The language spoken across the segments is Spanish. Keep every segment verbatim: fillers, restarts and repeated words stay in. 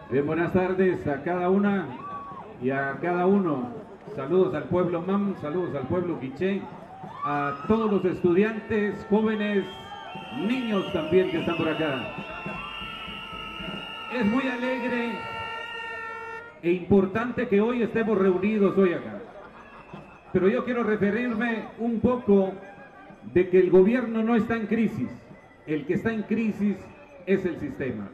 Bien, buenas tardes a cada una y a cada uno. Saludos al pueblo Mam, saludos al pueblo Quiché, a todos los estudiantes, jóvenes, niños también que están por acá. Es muy alegre e importante que hoy estemos reunidos hoy acá. Pero yo quiero referirme un poco de que el gobierno no está en crisis. El que está en crisis es el sistema.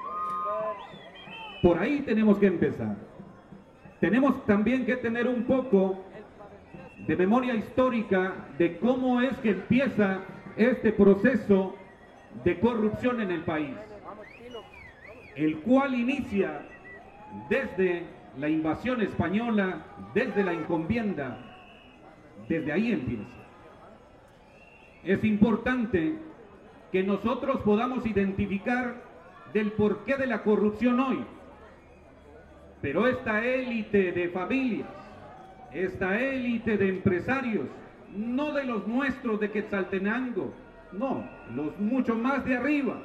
Por ahí tenemos que empezar. Tenemos también que tener un poco de memoria histórica de cómo es que empieza este proceso de corrupción en el país, el cual inicia desde la invasión española, desde la encomienda, desde ahí empieza. Es importante que nosotros podamos identificar del porqué de la corrupción hoy. Pero esta élite de familias, esta élite de empresarios, no de los nuestros de Quetzaltenango, no, los mucho más de arriba.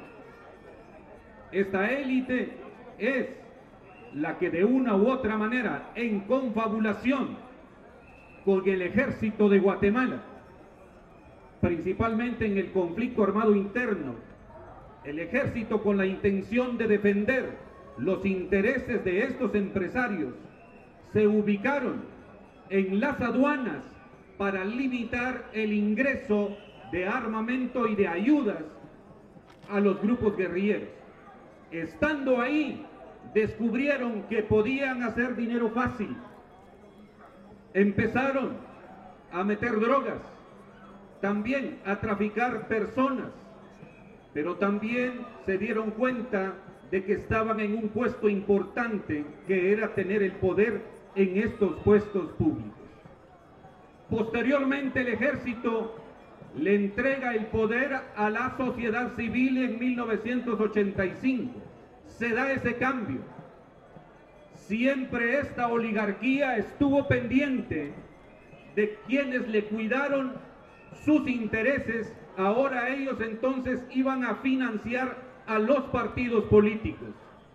Esta élite es la que de una u otra manera, en confabulación con el ejército de Guatemala, principalmente en el conflicto armado interno, el ejército con la intención de defender los intereses de estos empresarios, se ubicaron en las aduanas para limitar el ingreso de armamento y de ayudas a los grupos guerrilleros. Estando ahí, descubrieron que podían hacer dinero fácil. Empezaron a meter drogas, también a traficar personas, pero también se dieron cuenta de que estaban en un puesto importante, que era tener el poder en estos puestos públicos. Posteriormente el ejército le entrega el poder a la sociedad civil en mil novecientos ochenta y cinco. Se da ese cambio. Siempre esta oligarquía estuvo pendiente de quienes le cuidaron sus intereses. Ahora ellos entonces iban a financiar a los partidos políticos.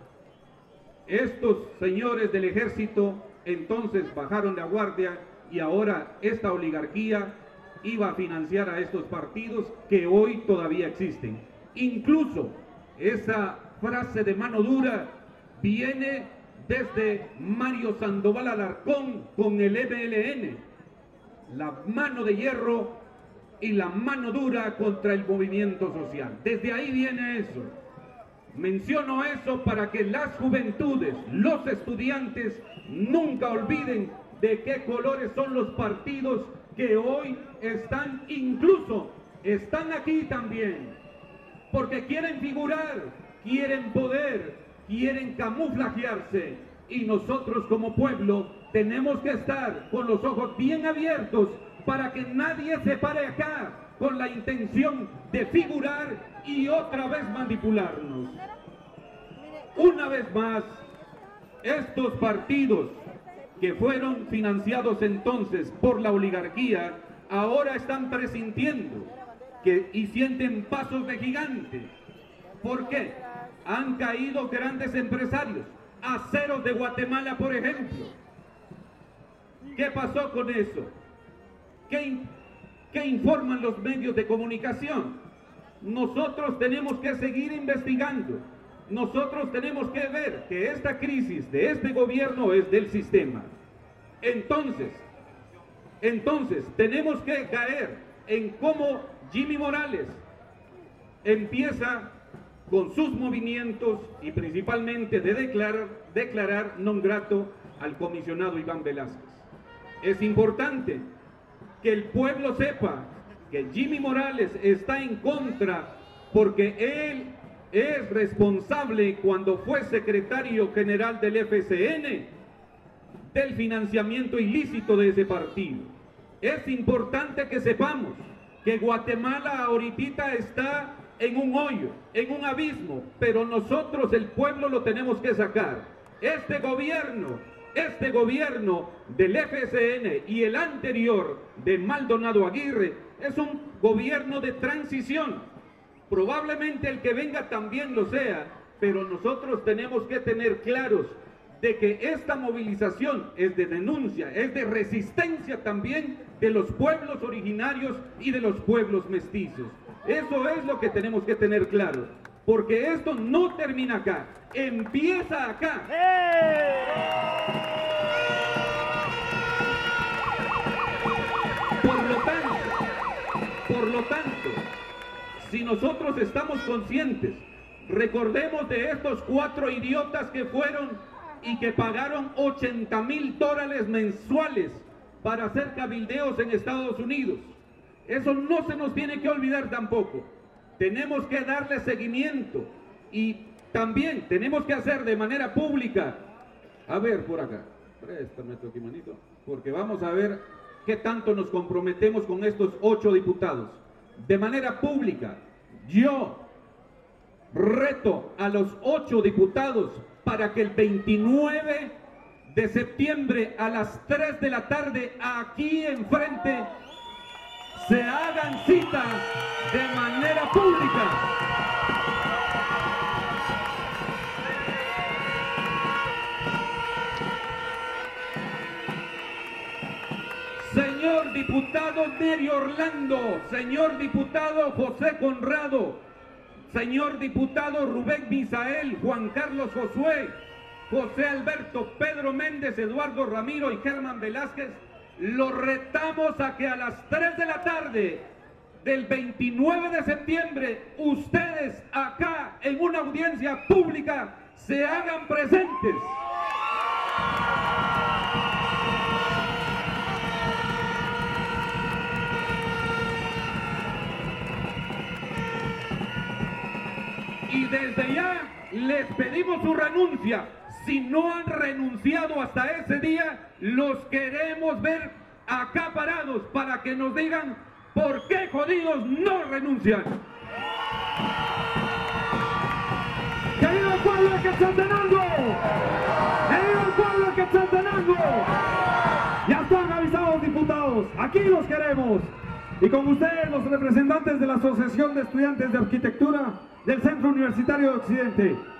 Estos señores del ejército entonces bajaron la guardia y ahora esta oligarquía iba a financiar a estos partidos que hoy todavía existen. Incluso esa frase de mano dura viene desde Mario Sandoval Alarcón con el M L N, la mano de hierro y la mano dura contra el movimiento social. Desde ahí viene eso. Menciono eso para que las juventudes, los estudiantes, nunca olviden de qué colores son los partidos que hoy están, incluso están aquí también, porque quieren figurar, quieren poder, quieren camuflajearse, y nosotros como pueblo tenemos que estar con los ojos bien abiertos para que nadie se pare acá con la intención de figurar y otra vez manipularnos. Una vez más, estos partidos que fueron financiados entonces por la oligarquía, ahora están presintiendo que, y sienten pasos de gigante. ¿Por qué? Han caído grandes empresarios, Aceros de Guatemala, por ejemplo. ¿Qué pasó con eso? ¿Qué, ¿Qué informan los medios de comunicación? Nosotros tenemos que seguir investigando. Nosotros tenemos que ver que esta crisis de este gobierno es del sistema. Entonces, entonces tenemos que caer en cómo Jimmy Morales empieza con sus movimientos y principalmente de declarar, declarar non grato al comisionado Iván Velázquez. Es importante que el pueblo sepa que Jimmy Morales está en contra porque él es responsable, cuando fue secretario general del F C N, del financiamiento ilícito de ese partido. Es importante que sepamos que Guatemala ahorita está en un hoyo, en un abismo, pero nosotros, el pueblo, lo tenemos que sacar. Este gobierno, este gobierno del F C N y el anterior de Maldonado Aguirre es un gobierno de transición. Probablemente el que venga también lo sea, pero nosotros tenemos que tener claros de que esta movilización es de denuncia, es de resistencia también de los pueblos originarios y de los pueblos mestizos. Eso es lo que tenemos que tener claro, porque esto no termina acá, empieza acá. Por lo tanto, por lo tanto, si nosotros estamos conscientes, recordemos de estos cuatro idiotas que fueron y que pagaron ochenta mil dólares mensuales para hacer cabildeos en Estados Unidos. Eso no se nos tiene que olvidar tampoco. Tenemos que darle seguimiento y también tenemos que hacer de manera pública. A ver, por acá, préstame esto aquí, manito, porque vamos a ver qué tanto nos comprometemos con estos ocho diputados. De manera pública, yo reto a los ocho diputados para que el veintinueve de septiembre a las tres de la tarde aquí enfrente se hagan cita de manera pública. Señor diputado Neri Orlando, señor diputado José Conrado, señor diputado Rubén Misael, Juan Carlos Josué, José Alberto, Pedro Méndez, Eduardo Ramiro y Germán Velázquez, los retamos a que a las tres de la tarde del veintinueve de septiembre ustedes acá en una audiencia pública se hagan presentes. Y desde ya les pedimos su renuncia. Si no han renunciado hasta ese día, los queremos ver acá parados para que nos digan por qué jodidos no renuncian. ¡Que viva el pueblo de Quetzaltenango! ¡Que viva el pueblo de Quetzaltenango! Ya están avisados, diputados. Aquí los queremos. Y con ustedes, los representantes de la Asociación de Estudiantes de Arquitectura del Centro Universitario de Occidente.